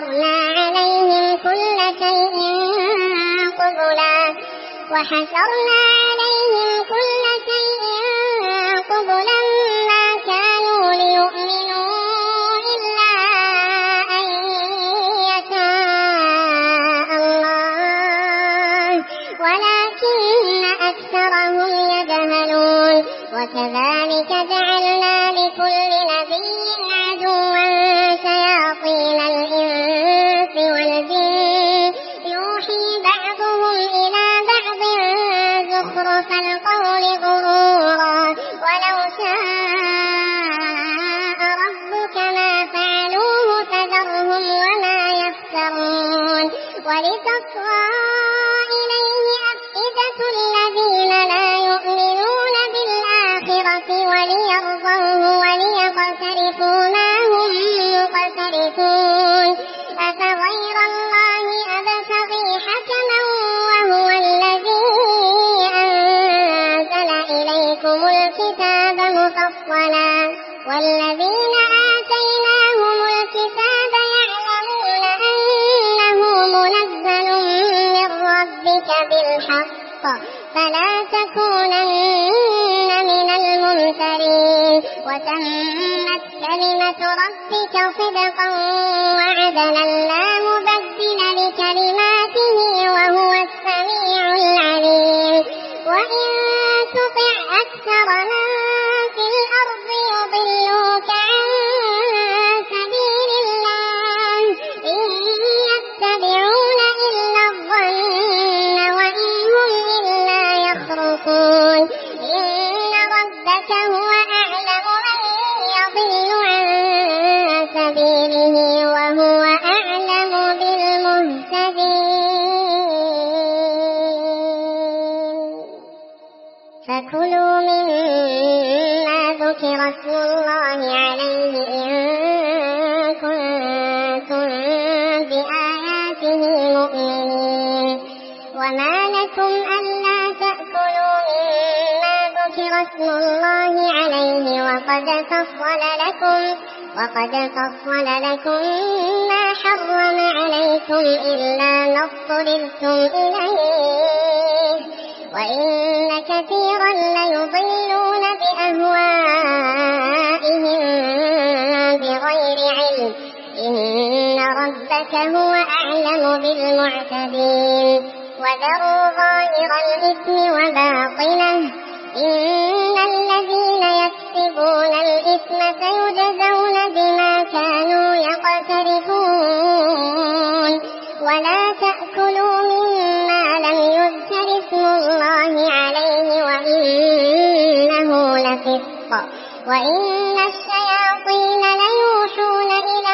وحشرنا عليهم كل شيء قبلا ما كانوا ليؤمنوا إلا أن يشاء الله ولكن أكثرهم يجهلون وكذلك جعلنا لكل نبي عدوا شياطين الإنس والجن يوحي بعضهم إلى بعض زخرف القول غرورا ولو شاء ربك ما فعلوه فذرهم وما يفترون ولتصغى إليه أفئدة الذين لا يؤمنون بالآخرة وليرضوه وليقترفوا ما هم مقترفون أفغير الله أبتغي حكما وهو الذي أنزل إليكم الكتاب مفصلا والذين آتيناهم الكتاب يعلمون أنه منزل من ربك بالحق فلا تكونن من الممترين وتمت كلمة ربك صدقا وعدلا لا مبدل لكلماته وهو السميع العليم وإن تطع أكثر من في الأرض يضلوك عن سبيل الله إن يتبعون إلا الظن وإن هم إلا يخرصون إن ربك هو أعلم من يضل عن سبيله وهو أعلم بالمهتدين فكلوا مما ذكر اسم الله عليه إن كنتم بآياته مؤمنين وما لكم ألا تأكلوا مما ذكر اسم الله عليه وقد فصل لكم ما حرم عليكم إلا ما اضطررتم إليه وإن كثيرا ليضلون بأهوائهم بغير علم إن ربك هو أعلم بالمعتدين وذروا ظاهر الإثم وباطنه إن الذين يكسبون الإثم سيجزون بما كانوا يقترفون ولا تأكلوا مما لم يذكر اسم الله عليه وإنه لفسق وإن الشياطين ليوحون إلى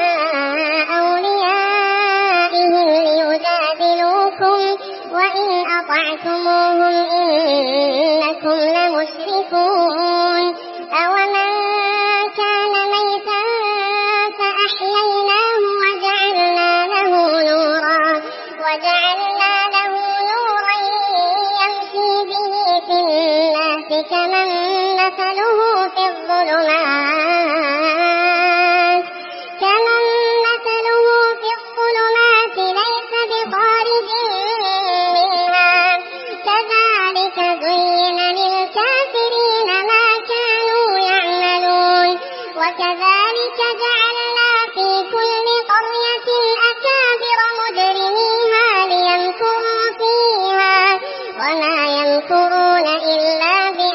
أوليائهم ليجادلوكم وإن أطعتموهم إنكم لمشركون أومن كان ميتا فأحييناه وجعلنا له نورا يمشي به في الناس كمن مثله في الظلمات ليس بخارج منها كذلك زين للكافرين ما كانوا يعملون وكذلك جعلنا في كل قرية أكابر مجرميها ليمكروا فيها وما يمكرون إلا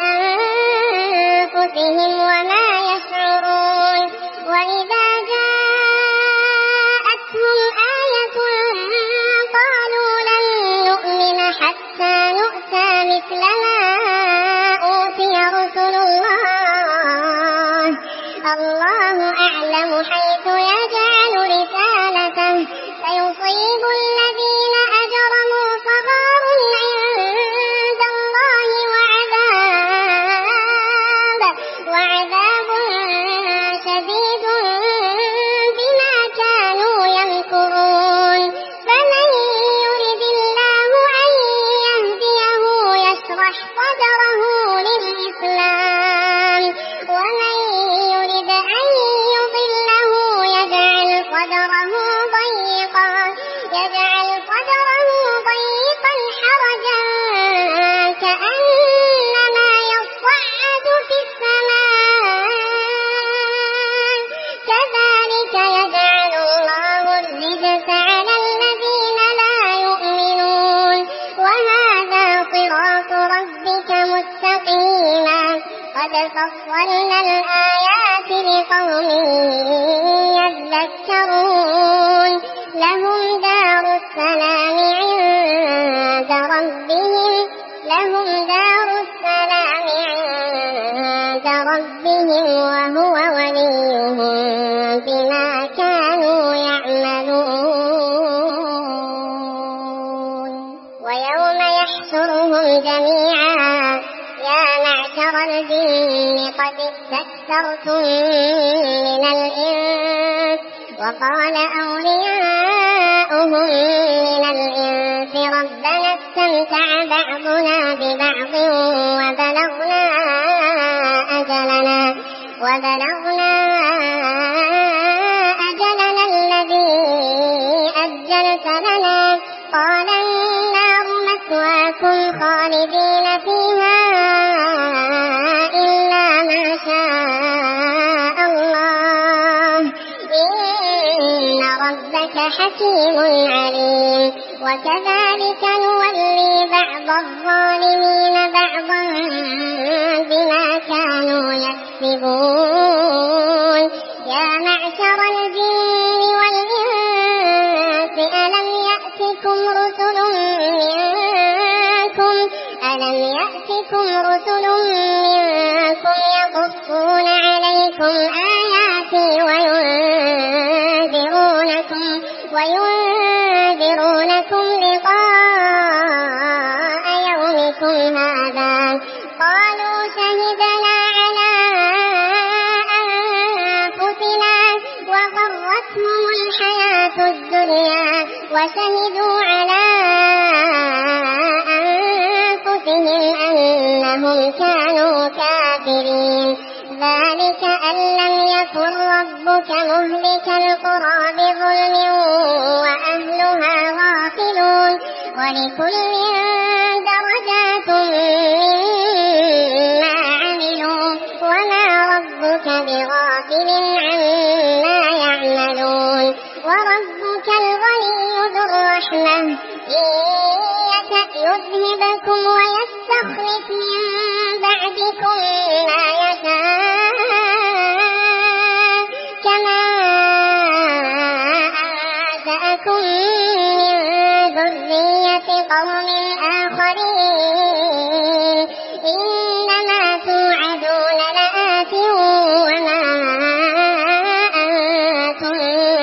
بأنفسهم وما يشعرون وإذا جاءتهم آية قالوا لن نؤمن حتى نؤتى مثل ما أوتي رسل الله أعلم حيث يجعل رسالته سيصيب الذين أجرموا صغار عند الله صراطك مستقيما قد فصلنا الآيات لقوم يذكرون لهم دار السلام عند ربهم وهو وليهم بما كانوا يعملون ويوم يحشرهم جميعا يا معشر الجن قد استكثرتم من الإنس وقال أولياؤهم من الإنس ربنا استمتع بعضنا ببعض وبلغنا أجلنا الذي أجلت لنا قال النار مثواكم خالدين فيها إلا ما شاء الله إن ربك حكيم عليم وكذلك نولي بعض الظالمين بعضا بما كانوا يكسبون يا معشر الجن والإنس ألم يأتكم رسل منكم يقصون عليكم آياتي وينذرونكم لقاء يومكم هذا قالوا شهدنا على أنفسنا وغرتهم الحياة الدنيا وشهدوا على أنفسهم أنهم كانوا كافرين ذلك أن لم يكن ربك مهلك القرى بظلم وأهلها غافلون ولكل درجات مما عملوا وما ربك بغافل عما يعملون وربك الغني ذو الرحمة إن يشأ يذهبكم ويستخلف من بعدكم ما يشاء كما أنشأكم من ذرية قوم آخرين إنما توعدون لآت وما أنتم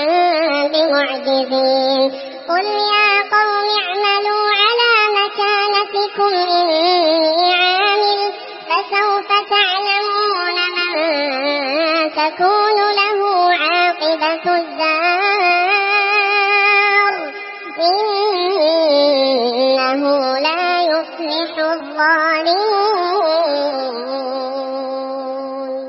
بمعجزين قل يا قوم اعملوا على مكانتكم إني عامل فسوف تعلمون من تكون له عاقبة الدار إنه لا يفلح الظالمون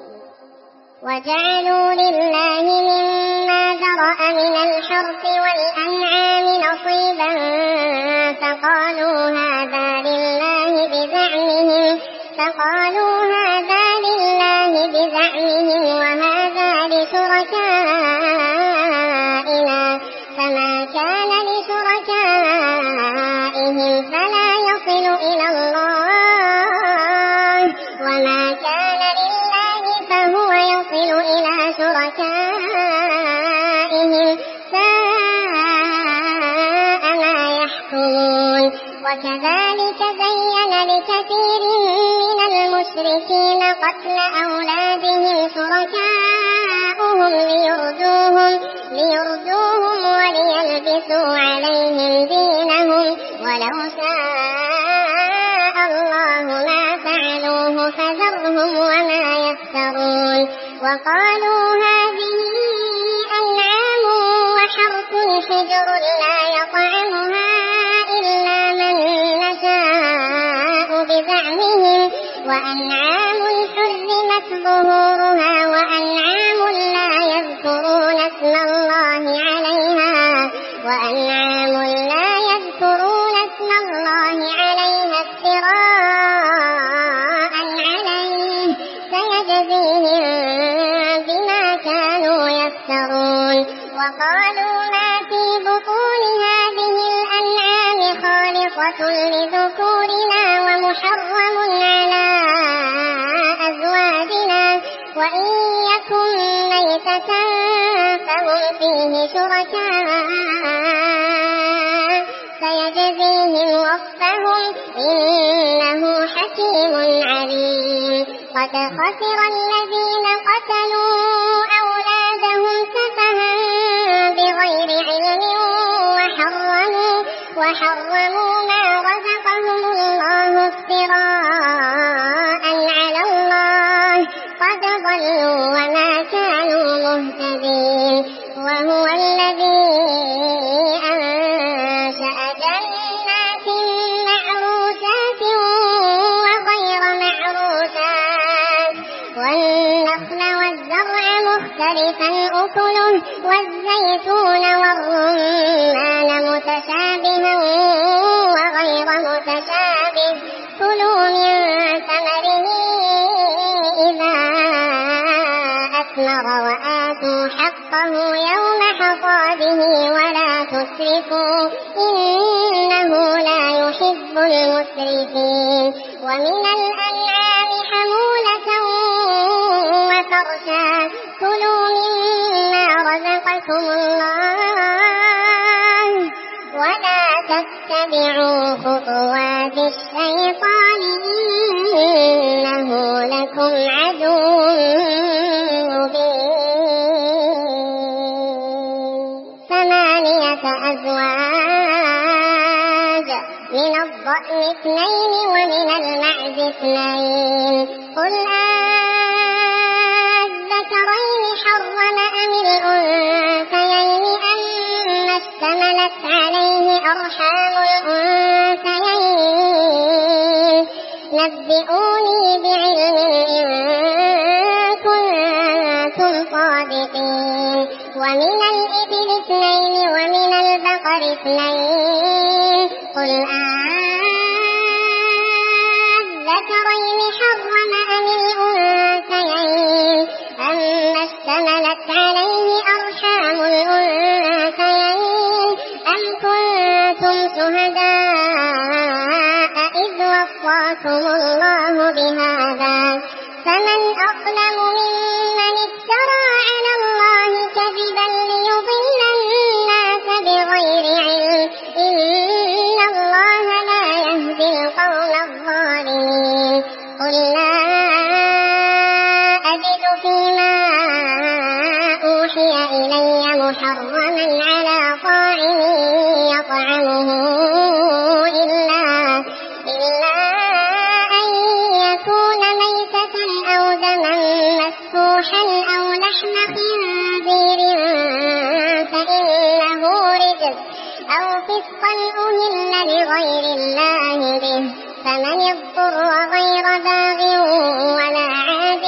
وجعلوا لله مما ذرأ من الحرث والأنعام نصيبا فقالوا هذا لله بزعمهم وهذا لشركائنا فما كان لشركائهم فلا يصل إلى الله وما كان لله فهو يصل إلى شركائهم ساء ما يحكمون وكذلك زين لكثير من المشركين قتل أولادهم شركاؤهم ليردوهم وليلبسوا عليهم دينهم ولو شاء الله ما فعلوه فذرهم وما يفترون وقالوا هذه أنعام وحرث حجر لا يطعمها إلا من نشاء بزعمهم وأنعام حرمت ظهورها وأنعام لا يذكرون اسم الله عليها افتراء عليه سيجزيهم بما كانوا يفترون وقالوا ما في بطون هذه الأنعام خالصة لذكورنا محرم على أزواجنا وإن يكن ميتة فهم فيه شركاء سيجزيهم وصفهم إنه حكيم عليم. قد خسر الذين قتلوا أولادهم سفها بغير علم وحرموا ما رزقهم الله افتراء على الله قد ضلوا وما كانوا مهتدين. وهو الذي أنشأ جنات معروشات وغير معروشات والنخل والزرع مختلفا أكله والزيتون والرمان متشابها وغير متشابه كلوا من ثمره إذا أثمر وآتوا حقه يوم حصاده ولا تسرفوا إنه لا يحب المسرفين. ومن الأنعام حمولة وفرشا كلوا مما رزقكم الله ولا تتبعوا خطوات الشيطان إنه لكم عدو مبين. 8 أزواج من الضأن 2 ومن المعز 2 قل الذكرين حرم أم الأنثيين أما اشتملت عليه أرحام الأنثيين نبئوني بعلم إن كنتم صادقين. ومن الإبل 2 ومن البقر 2 قل الذكرين حرم أم الأنثيين أما اشتملت عليه أرحام الأنثيين أم كنتم شهداء إذ وصاكم الله بهذا فمن أظلم ممن افترى على الله كذبا ليضل الناس بغير علم إن الله لا يهدي القوم الظالمين. قل لا أجد فيما أوحي إلي محرما على طاعم يطعمه إلا أن يكون ميتة أو دما مسفوحا أو لحم خنزير فإنه رجس أو فسقا أهل لغير الله به فمن اضطر غير باغ ولا عاد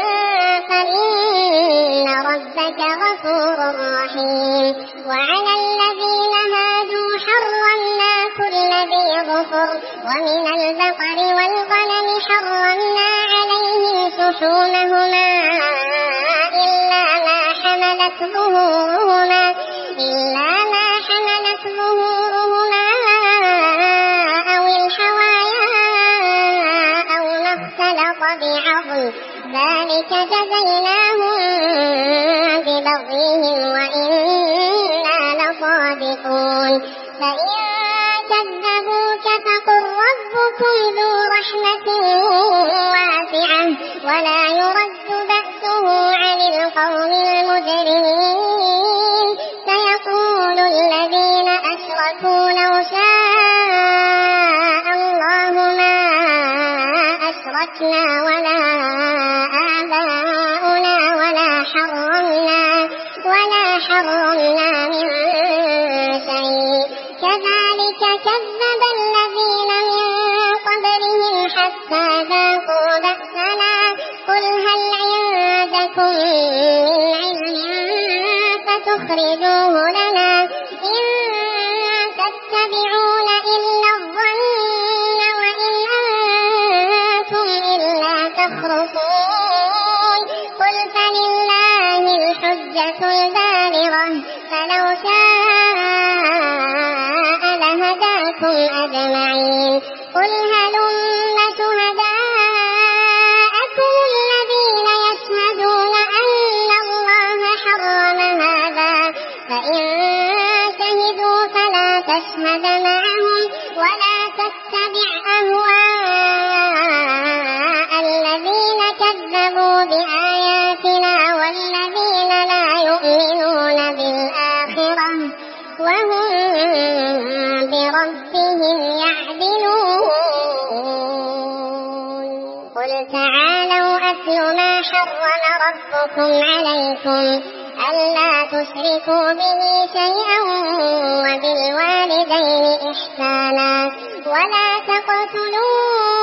فإن ربك غفور رحيم. وعلى الذين هادوا حرمنا كل ذي ظفر ومن البقر والغنم حرمنا عليهم شحومهما إلا ما حملت ظهورهما أو الحوايا أو ما اختلط بعظم ذلك جزيناهم ببغيهم وإنا لصادقون. فإن كذبوك فقل ربكم ذو رحمة واسعة ولا يرد بأسه عن القوم المجرمين. سيقول الذين أشركوا لو شاء الله ما أشركنا ولا آباؤنا ولا حرمنا من شيء كذلك كذب الذين من قبلهم حتى ذاقوا بأسنا. قل هل عندكم من علم فتخرجوه لنا إن تتبعون إلا الظن وإن أنتم إلا تخرصون. قل فلله الحجة البالغة فلو شاء لهداكم أجمعين. قل هلم أتل ما حرم ربكم عليكم ألا تشركوا به شيئا وبالوالدين إحسانا ولا تقتلوا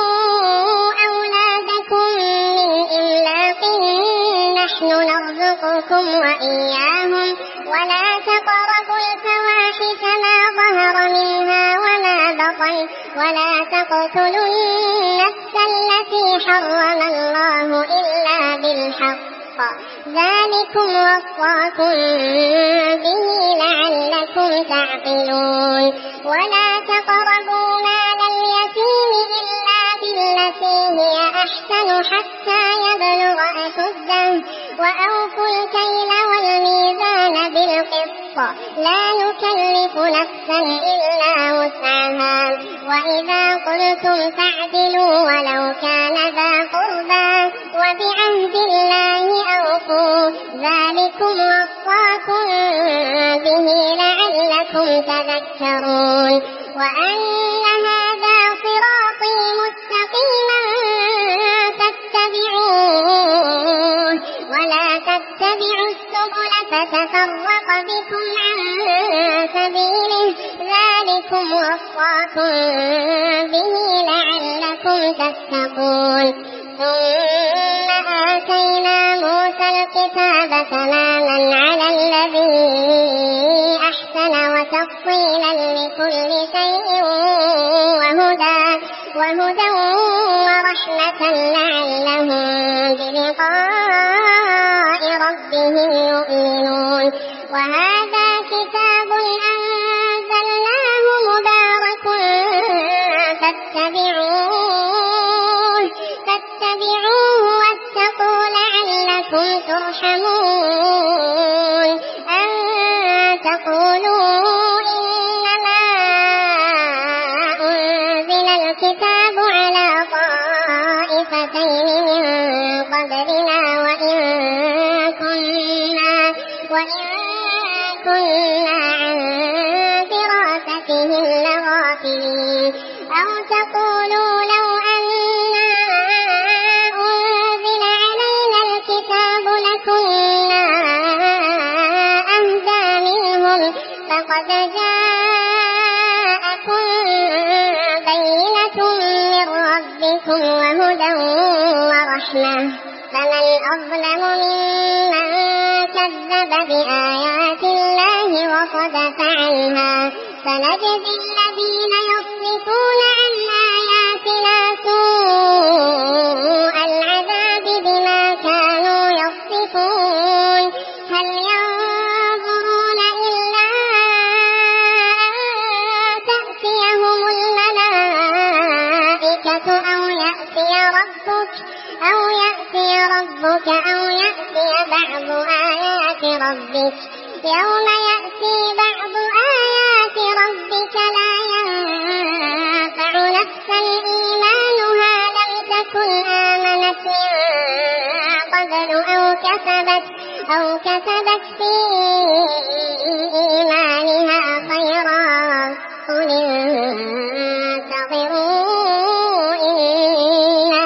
أولادكم من إملاق نحن نرزقكم وإياهم ولا تقربوا الفواحش ما ظهر منها وما بطن ولا تقتلوا النفس التي حرم الله إلا بالحق ذلكم وصاكم به لعلكم تعقلون ولا تقربوا مال اليتيم إلا بالتي هي أحسن حتى يبلغ أشده وأوفوا الكيل والميزان بالقسط لا نكلف نفسا إلا وسعها وإذا قلتم فاعدلوا ولو كان ذا قربى وبعهد الله أوفوا ذلكم وصاكم به لعلكم تذكرون وأن هذا صراطي مستقيما فاتبعوه ولا تتبعوا السبل فتفرق بكم عن سبيله ذلكم وصاكم به لعلكم تتقون ثم آتينا موسى الكتاب تماما على الذي أحسن وتفصيلا لكل شيء وهدى ورحمة لعلهم بلقاء ربهم يؤمنون وهذا كتاب أنزلناه مبارك فاتبعوه واتقوا لعلكم ترحمون أن تقولوا إنما أنزل الكتاب على طائفتين من قبلنا وإن كنا عن دراستهم لغافلين أو تقولوا لو أنا أنزل علينا الكتاب لكنا أهدى منهم فقد جاءكم بينة من ربكم وهدى ورحمة فمن أظلم ممن كذب بآيات الله وصدف عنها فنجزي الذين يصدفون عن آياتنا سوء العذاب بما كانوا يصدفون هل ينظرون إلا أن تأتيهم الملائكة أو يأتي ربك أو يأتي بعض آيات ربك يوم يأتي بعض آيات ربك لا ينفع نفسا إيمانها لم تكن آمنت من قبل أو كسبت في إيمانها خيرا قل انتظروا إنا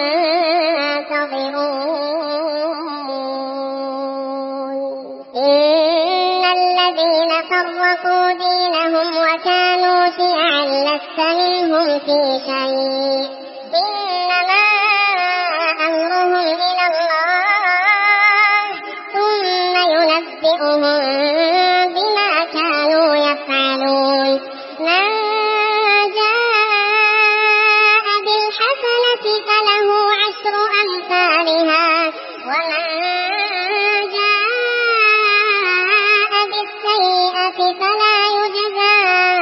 منتظرون إن الذين فرقوا دينهم وكانوا شيعا لست منهم في شيء إنما أمرهم إلى الله ثم ينبئهم بما كانوا يفعلون من جاء بالحسنة فله عشر أمثالها ومن جاء بالسيئة فلا يجزى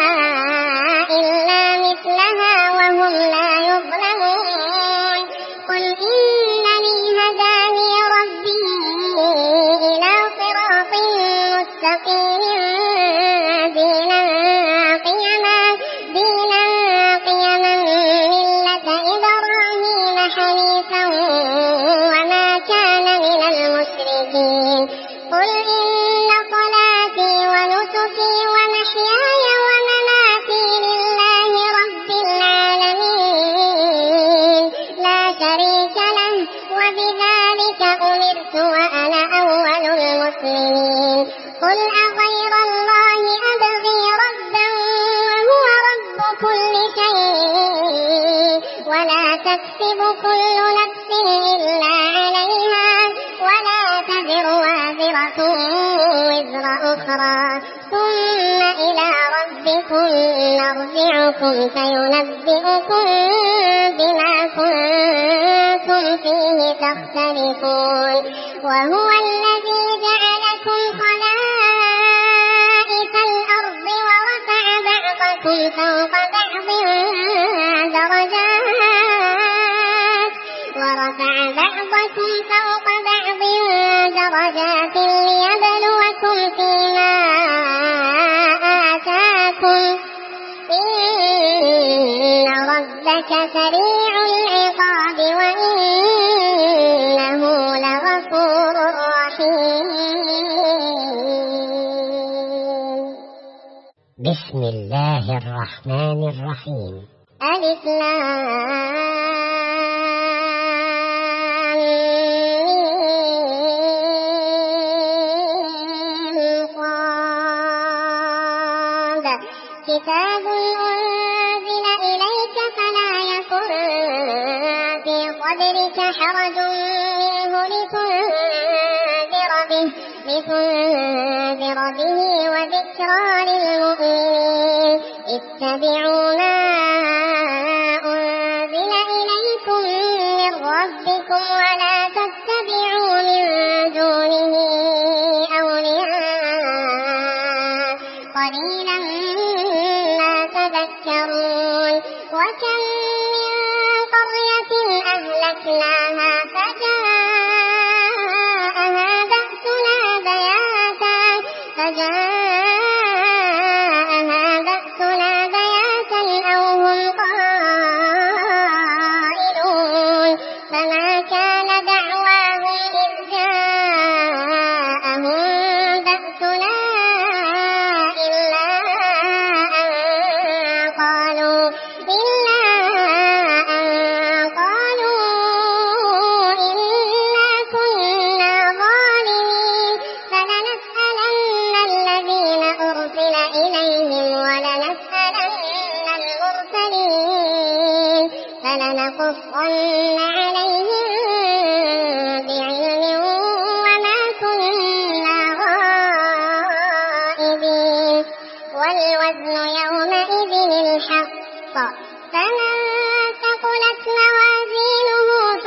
إلا مثلها وهم لا يظلمون قل إنني هداني ربي إلى صراط مستقيم دينا قيما ملة إبراهيم حنيفا وما كان من المشركين قل إن صلاتي ونسكي ومحياي ومماتي لله رب العالمين لا شريك له وبذلك أمرت وأنا أول المسلمين قل أغير الله أبغي ربا وهو رب كل شيء ولا تكسب كل نفس إلا عليها ولا تزر وازرة وزر أخرى ثم إلى ربكم نرجعكم فينبئكم بما كنتم فيه تختلفون وهو الذي جعلكم خلائف الأرض ورفع بعضكم فوق بعض درجات ليبلوكم فيما آتاكم إن ربك سريع العقاب وإنه لغفور رحيم. بسم الله الرحمن الرحيم. ألف كتاب أنزل إليك فلا يكن في صدرك حرج منه لتنذر به وذكرى للمؤمنين اتبعوا ما أنزل إليكم من ربكم ولا تتبعوا من دونه أولياء قليلا تذكرون وكم من قرية أهلكناها فجاءها بأسنا بياتا أو هم قائلون فما كان دعواهم إذ جاءهم بأسنا إلا أن قالوا إنا كنا ظالمين فلنسألن الذين أرسل إليهم ولنسألن المرسلين فلنقصن عليهم بعلم وما كنا غائبين والوزن يومئذ الحق فمن ثقلت موازينه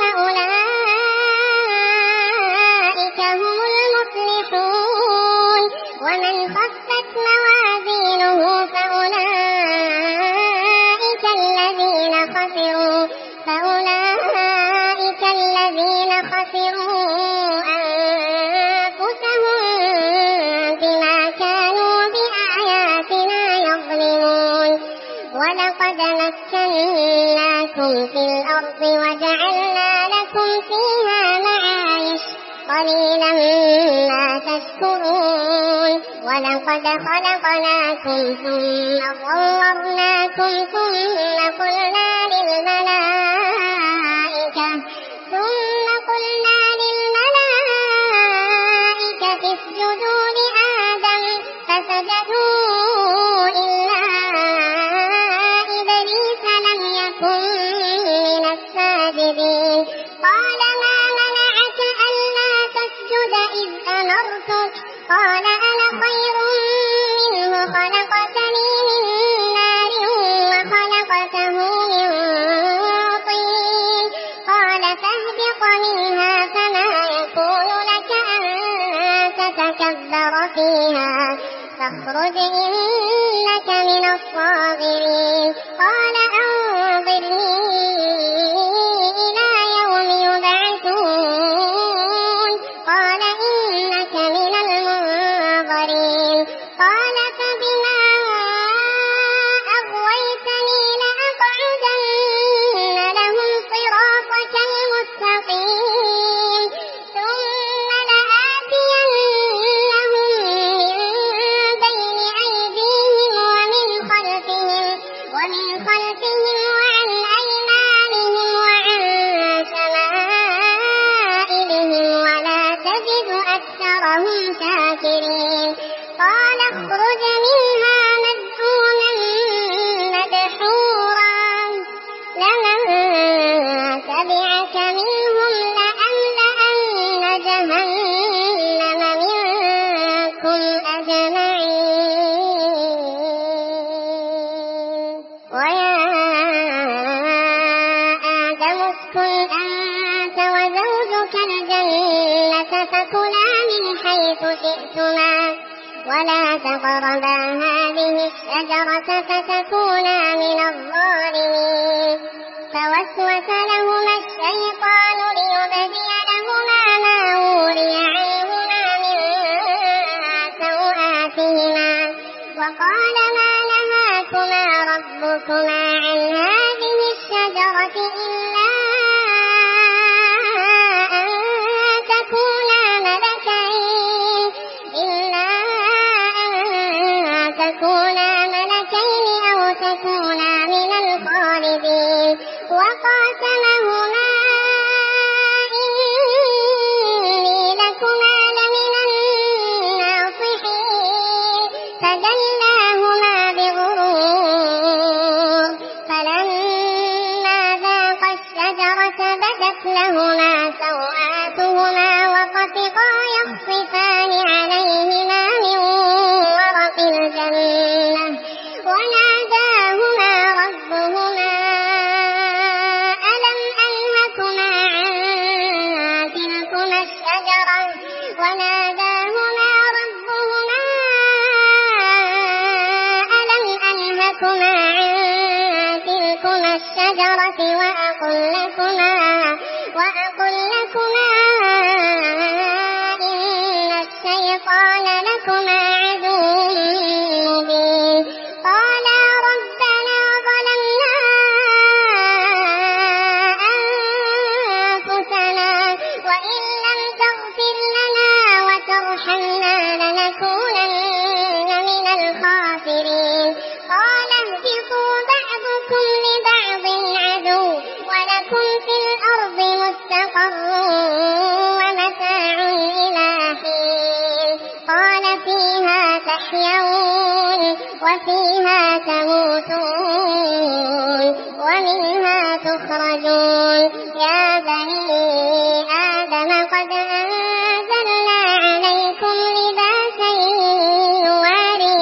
فأولئك هم المفلحون ومن خفت موازينه فأولئك الذين خسروا أنفسهم بما كانوا بآياتنا يظلمون ولقد مكناكم في الأرض وجعلنا لكم فيها معايش قليلا ما تشكرون ولقد خلقناكم ثم صورناكم ثم قلنا للملائكة اسجدوا لآدم فسجدوا إلا إبليس لم يكن من الساجدين قال ما منعك ألا تسجد إذ أمرتك قال أنا خير منه خلقتني من نار وخلقته من طين قال فاهبط منها فما يكون لك أن تتكبر فيها فاخرج إنك من الصاغرين قال أنظرني إلى يوم يبعثون قال إنك من المنظرين قال فبما أغويتني لأقعدن لهم صراطك المستقيم ثم لآتينهم من بين تبعك منهم لأملأن جهنم منكم أجمعين. ويا آدم اسكن أنت وزوجك الجنة فكلا من حيث شئتما ولا تقربا هذه الشجرة فتكونا من الظالمين. فوسوس لهما الشيطان ليبدي لهما ما وري عنهما من سوآتهما وقال ما نهاكما ربكما عن هذه الشجرة إلا أن تكونا ملكين أو تكونا من الخالدين. وقاسمهما إني لكما لمن الناصحين. فدلاهما بغرور فلما ذاقا الشجرة بدت لهما سوآتهما وطفقا يخصفان عليهما من ورق الجنة وناداهما ربهما ألم أنهكما عن تلكما الشجرة وأقل لكما إن الشيطان لكما عدو مبين. قالا ربنا ظلمنا أنفسنا وإن لم تغفر لنا وترحمنا لنكونن من الخاسرين. قال اهبطوا بعضكم لبعض عدو ولكم في الأرض مستقر ومتاع إلى حين. قال فيها تحيون وفيها تموتون ومنها تخرجون. يا بني آدم قد أنزلنا عليكم لباسا يواري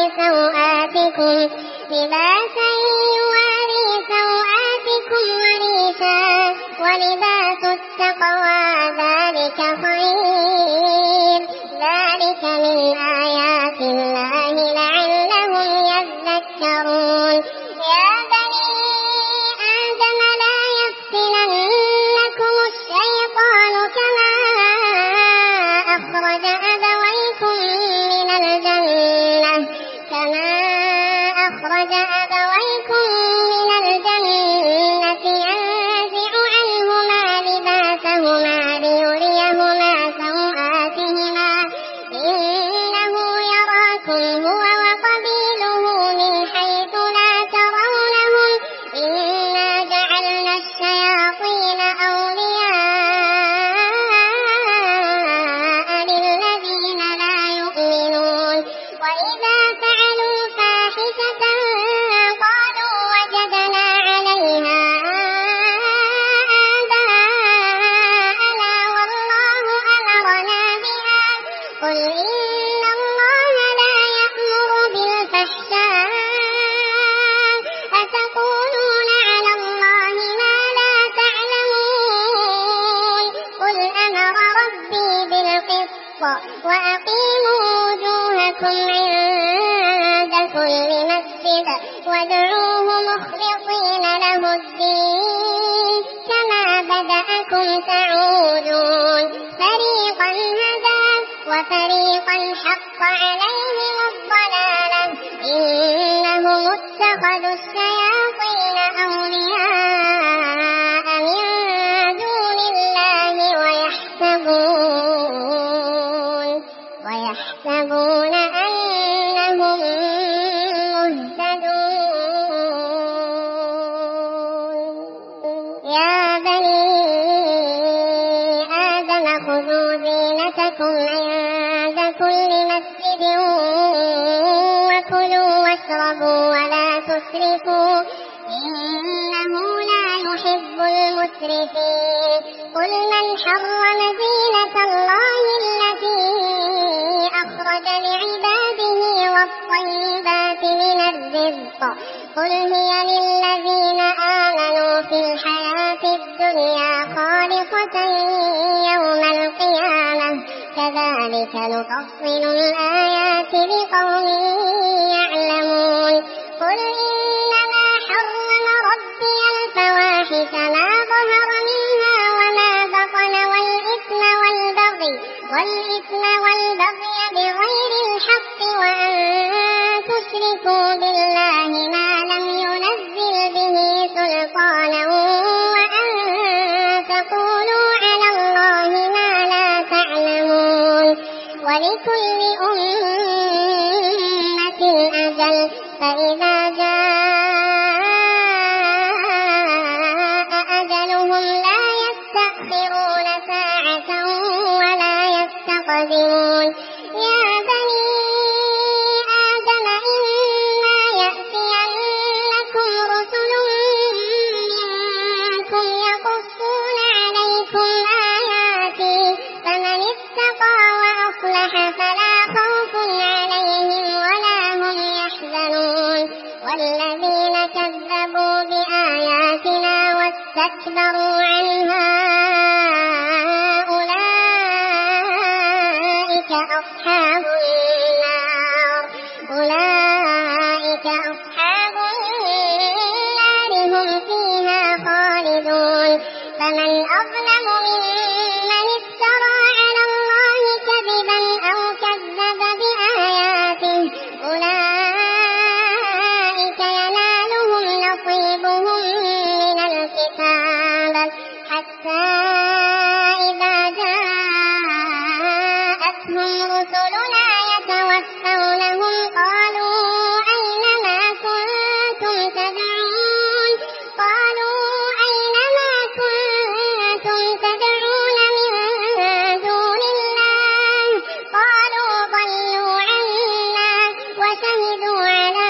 سوآتكم وريشا ولباس التقوى ذلك خير. ذلك من آيات الله لعلهم يذكرون. يا بني آدم لا يفتننكم الشيطان كما أخرج أبويكم من الجنة ينزع عنهما لباسهما ليريهما سوآتهما إنه يراكم هو وقبيله من حيث لا ترونهم إنا جعلنا الشياطين أولياء للذين لا يؤمنون. وإذا فعلوا فاحشة قالوا وجدنا عليها آباءنا والله أمرنا بها. قل إن الله لا يأمر بالفحشاء أتقولون على الله ما لا تعلمون. قل أمر ربي بالقسط وأقيموا وجوهكم عند كل مسجد وادعوه مخلصين له الدين كما بدأكم تعودون. فريقا هدى وفريقا حق عليهم الضلالة إنهم اتخذوا الشياطين أولياء من دون الله ويحسبون أنهم مهتدون. يا بني آدم خذوا زينتكم عند كل مسجد وكلوا واشربوا ولا تسرفوا المسرفين قل من حرم زينة الله التي أخرج لعباده والطيبات من الرزق قل هي للذين آمنوا في الحياة الدنيا خالصة يوم القيامة كذلك نفصل الآيات لقوم يعلمون قل إنما حرم ربي الفواحش ما ظهر منها وما بطن والإثم والبغي بغير الحق وأن تشركوا بالله ما لم ينزل به سلطانا وأن تقولوا على الله ما لا تعلمون ولكل أمة أجل فإذا جاء أجلهم لا يستأخرون ساعة ولا يستقدمون يا بني آدم إما يأتينكم رسل منكم يقصون عليكم آياتي فمن اتقى وأصلح فلا خوف عليهم ولا هم يحزنون والذين كذبوا بآياتنا واستكبروا عنها أولئك أصحاب النار هم فيها خالدون فمن أظلم ممن افترى على الله كذبا أو كذب بآياته أولئك ينالهم نصيبهم من الكتاب حتى إذا جاءتهم رسلنا يتوفونهم قالوا أين ما كنتم تدعون من دون الله قالوا ضلوا عنا وشهدوا على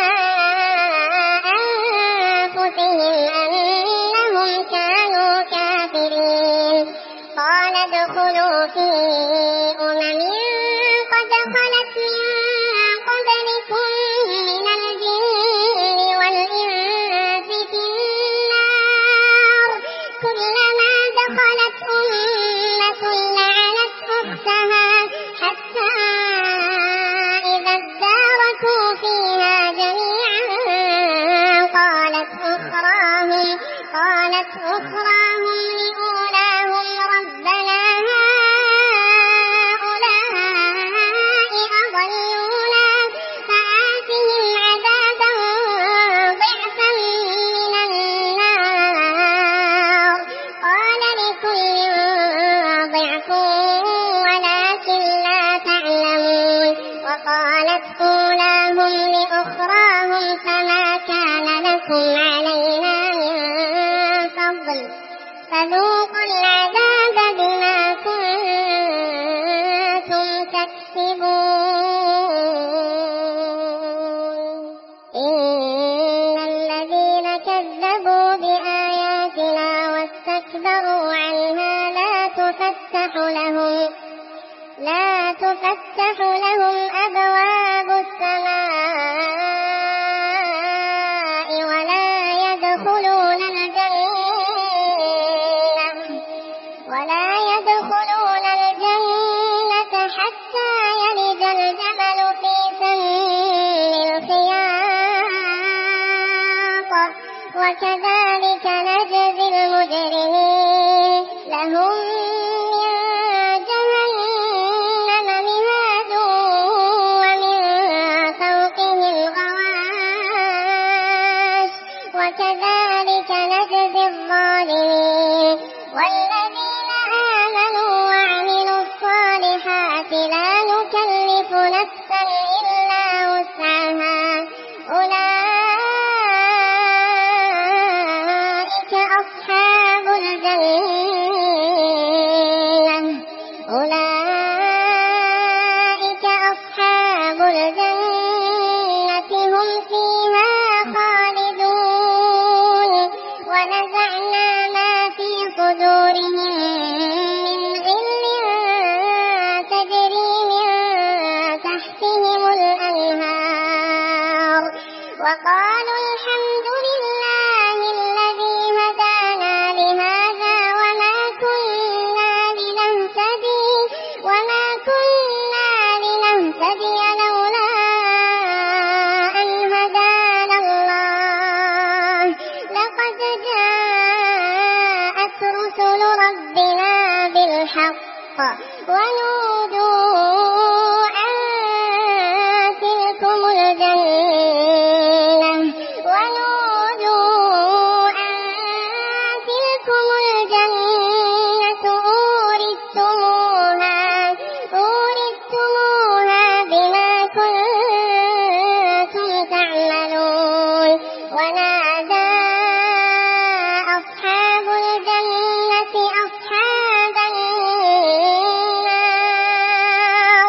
أنفسهم أنهم كانوا كافرين قال ادخلوا في أمم قد خلت من قبلكم من الجن والإنس في النار كلما دخلت أمة لعنت أختها حتى إذا اداركوا فيها جميعا قالت أخراهم لأولاهم ربنا هؤلاء أضلونا فآتهم عذابا ضعفا من النار قال لكل ضعف ولكن لا تعلمون وقالت أولاهم لأخراهم فما كان لكم علينا من فضل فذوقوا العذاب بما كنتم تكسبون إن الذين كذبوا بآياتنا واستكبروا عنها لا تفتح لهم أبواب السماء ولا يدخلون الجنة حتى يلج الجمل في سم الخياط وكذلك نجزي المجرمين لهم من جهنم مهاد ومن فوقهم غواش وكذلك نجزي الظالمين والذين آمنوا وعملوا الصالحات لا نكلف نفسا إلا وسعها أولئك الحق ونودوا أن تلكم الجنة أورثتموها بما كنتم تعملون ونادى أصحاب الجنة أصحاب النار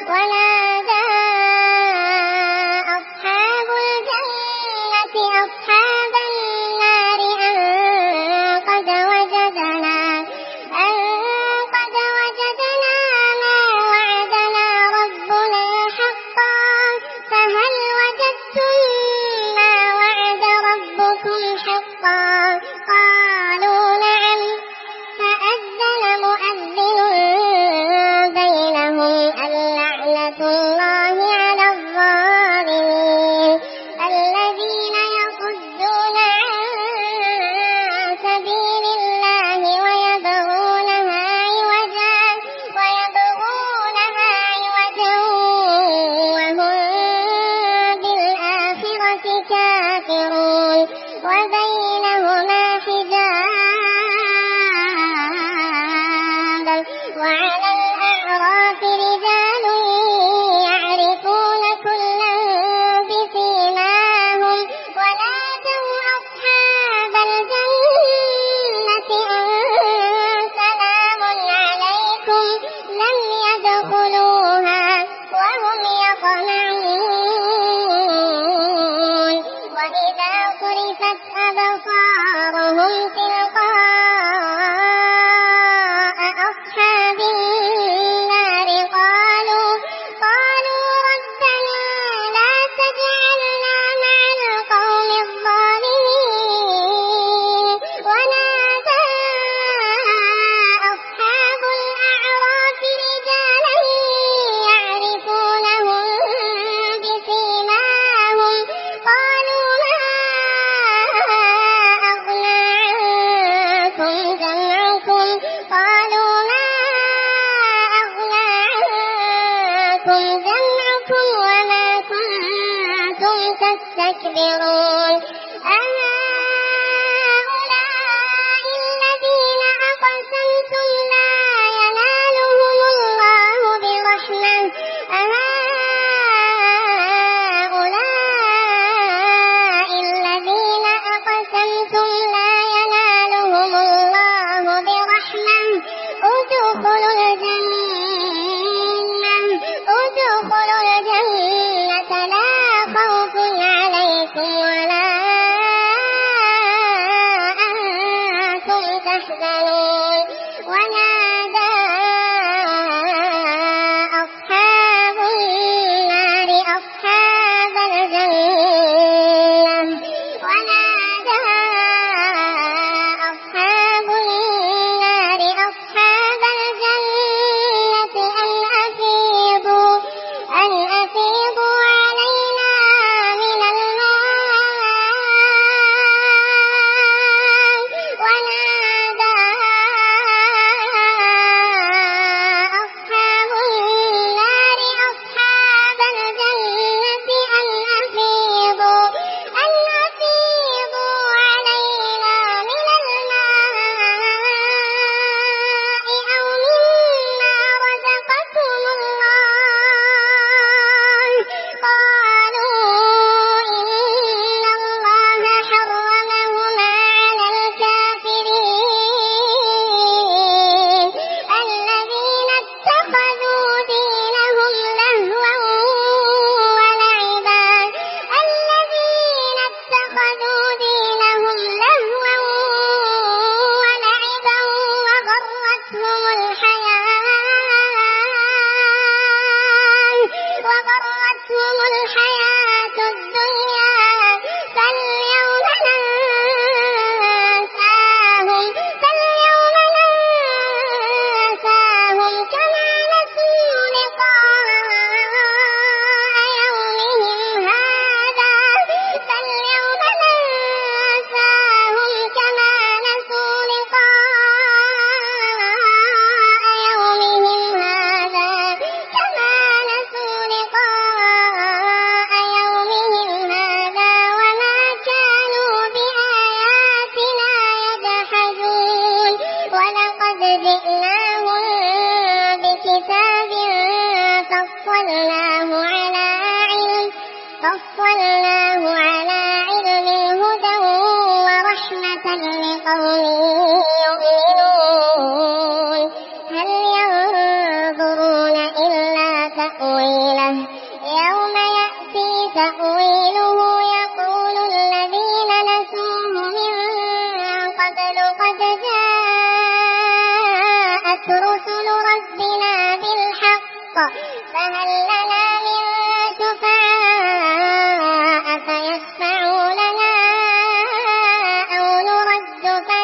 أن قد وجدنا ما وعدنا ربنا حقا فهل وجدتم ما وعد ربكم حقا قالوا نعم فأذن مؤذن بينهم اللعنة الله على الظالمين الذين يصدون عن سبيل الله ويبغونها عوجا وهم بالآخرة كافرون وبينهما حجاب وعلى الأعراف رجال يعرفون كلا بسيماهم ونادوا أصحاب الجنة أن سلام عليكم لم يدخلوها وهم يطمعون وإذا صرفت أبصارهم تلقاء أصحاب النار قالوا ربنا لا تجعلنا مع القوم الظالمين ونادى أصحاب الأعراف رجالا يعرفونهم بسيماهم قالوا ما أغنى عنكم جمعكم وما كنتم تستكبرون أهؤلاء الذين أقسمتم لا ينالهم الله برحمة ادخلوا الجنة لا خوف عليكم ولا أنتم تحزنون ونادى أصحاب النار أصحاب الجنة أن أفيضوا علينا من الماء ونادى جئناهم بكتاب فصلناه على علم هدى ورحمة لقوم يؤمنون هل ينظرون إلا تأويله يوم يأتي تأويله يقول الذين نسوه من قبل قد جاءت رسل ربنا بالحق فهل لنا من شفعاء فيشفعوا لنا أو نرد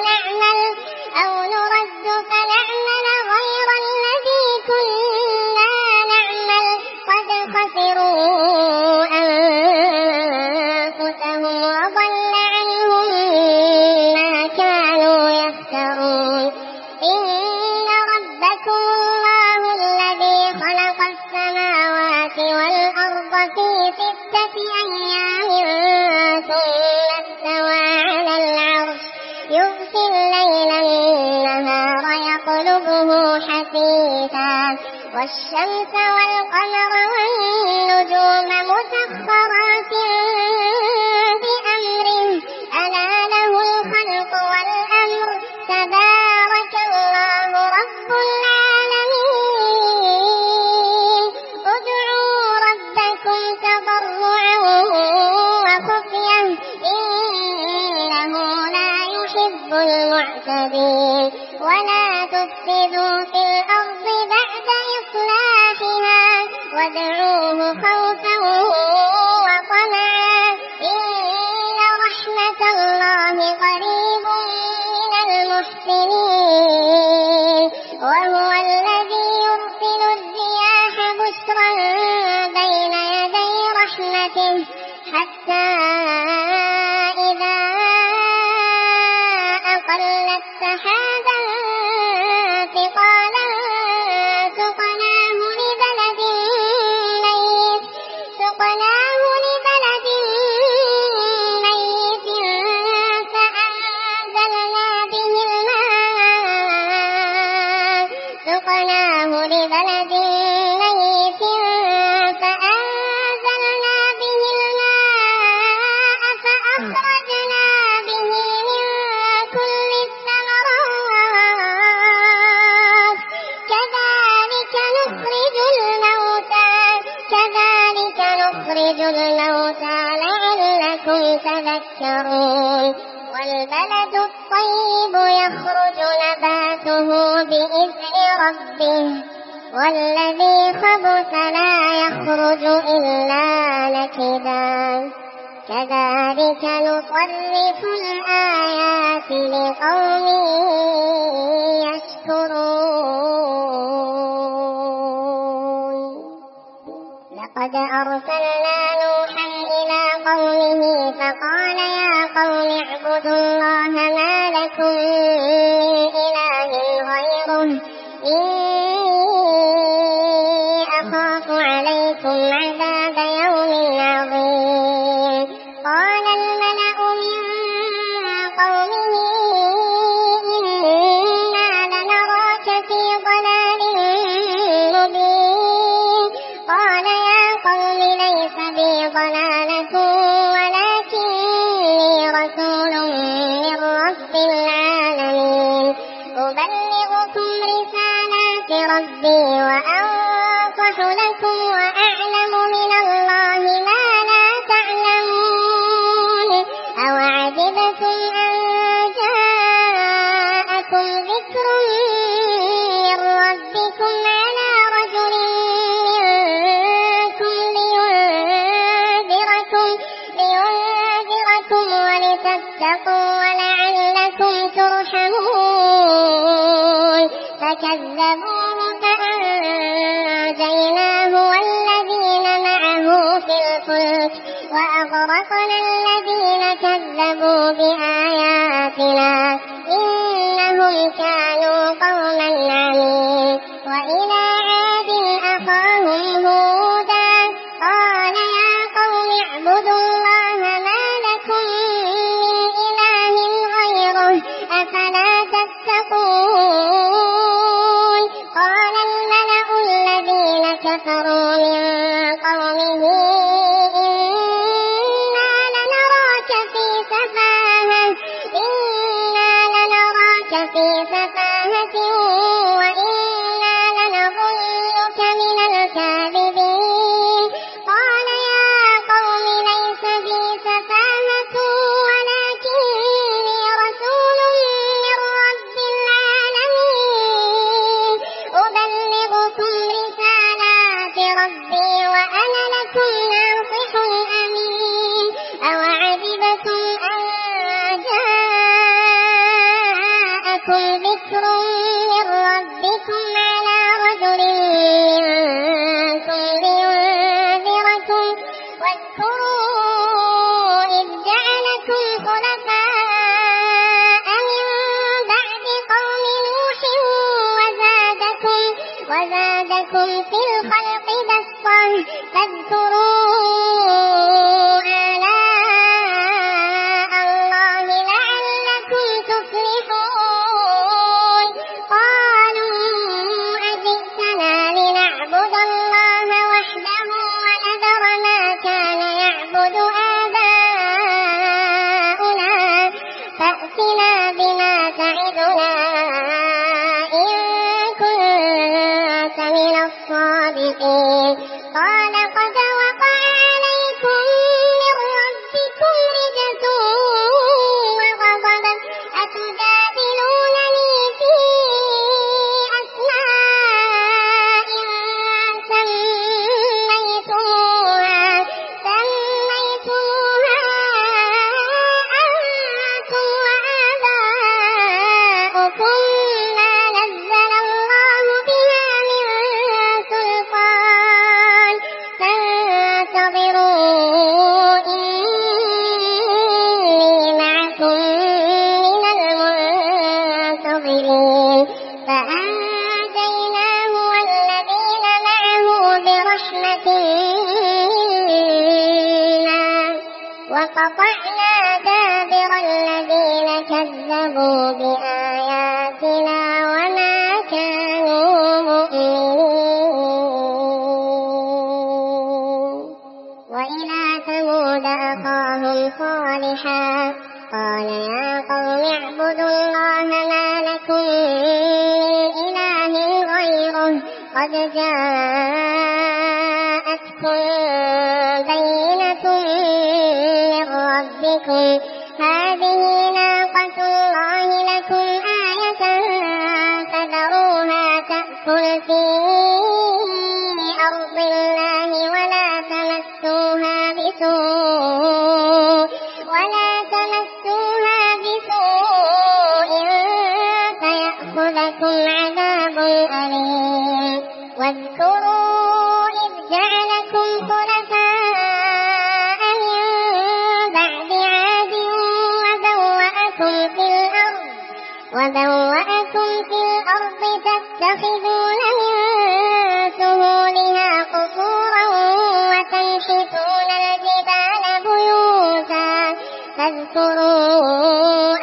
فنعمل غير الذي كنا نعمل قد خسروا أنفسهم وضل عنهم ما كانوا يفترون إن ربكم الله الذي خلق السماوات والأرض في 6 أيام ثم استوى على العرش يغشي الليل النهار يطلبه حثيثا والشمس والقمر والنجوم مسخرات بأمره ألا له الخلق والأمر تبارك الله رب العالمين ادعوا ربكم تضرعا وخفية إنه لا يحب المعتدين ولا تفسدوا في الأرض بعد إصلاحها وادعوه خوفا وطمعا إن رحمة الله قريب من المحسنين وهو الذي يرسل الرياح بشرا بين يدي رحمته حتى إذا أقلت سحابا ثقالا سقناه لبلد ميت فأنزلنا به الماء فأخرجنا به من كل الثمرات كذلك نخرج الموتى لعلكم تذكرون والبلد الطيب يخرج نباته بإذن ربه والذي خبث لا يخرج إلا نكدا كذلك نصرف الآيات لقوم يشكرون لقد أرسلنا نوحا إلى قومه فقال يا قوم اعبدوا الله ما لكم من إله غيره إني أخاف عليكم عذاب يوم عظيم قال الملأ من قومه إنا لنراك في ضلال مبين قال يا قوم ليس بي ضلالة ولكني رسول من رب العالمين أبلغكم رسالات ربي وأنصح لكم وأعلم من الله ما لا تعلمون أوعجبتم أن جاءكم ذكر من ربكم على رجل منكم لينذركم ولتتقوا ولعلكم ترحمون فكذبوه فأنجيناه والذين معه في الفلك وأغرقنا الذين كذبوا بآياتنا إنهم كانوا قوما عمين وإلى عاد أخاهم هودا قال يا قوم اعبدوا الله ما لكم من إله غيره أفلا تتقون كفروا من قومه إنا لنراك في سفاهة وإنا لنظنك من الكاذبين قال يا قوم ليس بي سفاهة ولكني رسول من رب العالمين أبلغكم رسالات ربي وأنا لكم ناصح أمين أوعجبتم أن جاءكم ذكر من ربكم على رجل منكم لينذركم واذكروا إذ جعلكم خلفاء من بعد قوم نوح وزادكم في الخلق بسطة فاذكروا آلاء الله لعلكم تفلحون قالوا أجئتنا لنعبد الله وحده ونذر ما كان يعبد آباؤنا فأتنا بما تعدنا إن كنت من الصادقين قال قد وقع عليكم من ربكم رجس وغضب أتجادلونني في أسماء سميتموها أنتم وآباؤكم ما نزل الله بها من سلطان فانتظروا إني معكم من المنتظرين فأنجيناه والذين معه برحمة منا وقطعنا دابر الذين كذبوا بآياتنا وما كانوا مؤمنين وإلى ثمود أخاهم صالحا قال يا قوم اعبدوا الله ما لكم من إله غيره قد جاءتكم بينة من ربكم هذه ناقة الله لكم آية فذروها تأكل في أرض الله ولا تمسوها بسوء فيأخذكم عذاب أليم واذكروا إذ جعلكم خلفاء من بعد عاد وبوأكم في الأرض تتخذون من سهولها قصورا وتنحتون الجبال بيوتا فاذكروا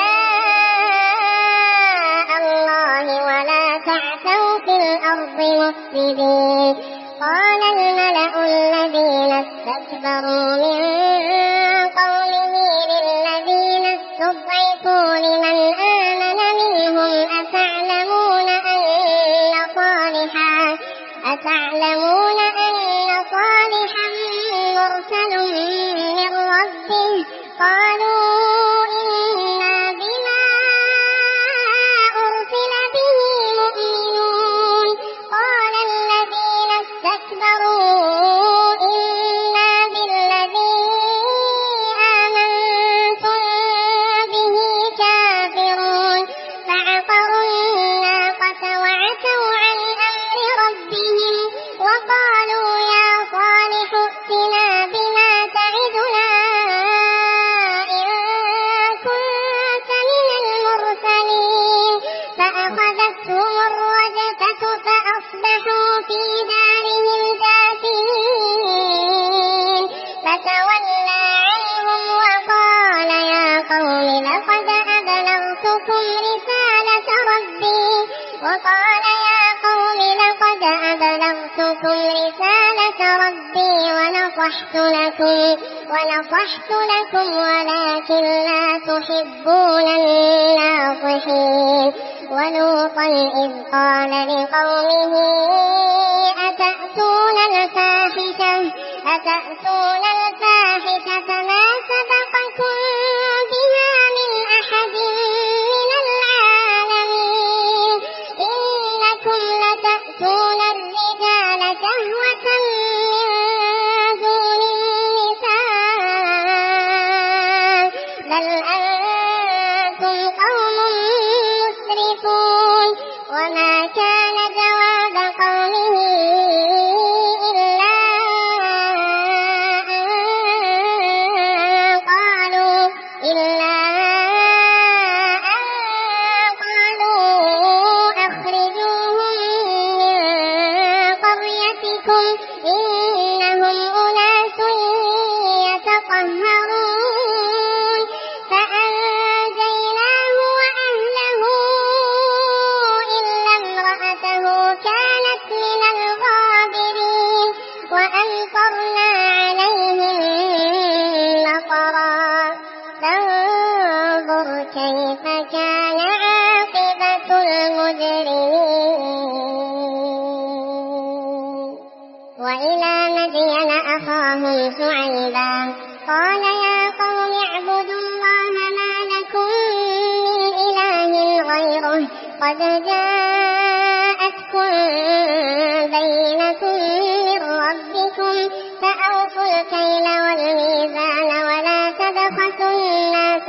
آلاء الله ولا تعثوا في الأرض مفسدين قال الملأ الذين استكبروا من قومه للذين استضعفوا لمن آمن منهم أتعلمون أن صالحا مرسل من ربه قالوا إنا بما أرسل به مؤمنون قال الذين استكبروا إنا بالذي آمنتم به كافرون فعقروا الناقة وعتوا عن أمر ربهم وقالوا يا صالح ائتنا بما تعدنا إن كنت من المرسلين فأخذتهم الرجفة فأصبحوا في دارهم جاثمين فتولى عنهم وقال يا قوم لقد أبلغتكم رسالة ونصحت لكم ولكن لا تحبون الناصحين. ولوطا إذ قال لقومه أتأتون الفاحشة ما سبقكم بها من أحد من العالمين إنكم لتأتون الرجال شهوة من دون النساء بل أنتم قوم مسرفون. وما كان جواب قومه إلا أن قالوا أخرجوهم من قريتكم إنهم أناس يتطهرون. فأنجيناه وأهله إلا امرأته كانت من الغابرين. وأمطرنا عليهم مطرا فانظر كيف كان عاقبة المجرمين. وإلى مدين أخاهم شعيبا قال يا قوم اعبدوا الله ما لكم من إله غيره قد جاءتكم بينة من ربكم فأوفوا الكيل والميزان ولا تبخسوا الناس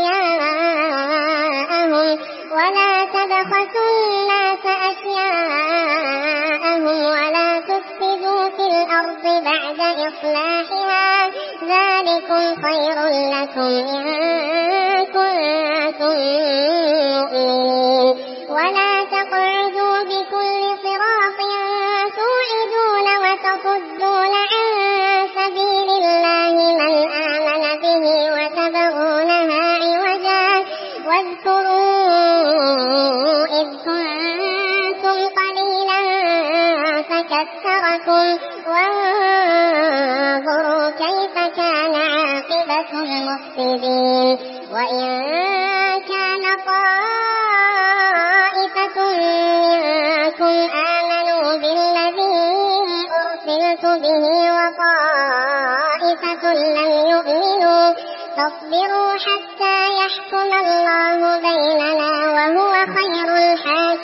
أشياءهم ولا تفسدوا في الأرض بعد إصلاحها ذلكم خير لكم إن كنتم مؤمنين. ولا تقعدوا بكل صراط توعدون وتصدون عن سبيل الله من آمن به وتبغونها عوجا واذكروا إذ كنتم قليلا فكثركم وانظروا كيف كان عاقبة المفسدين. وإن كان طائفة منكم آمنوا بالذي أرسلت به وطائفة لم يؤمنوا فاصبروا حتى يحكم الله بيننا وهو خير الحاكمين.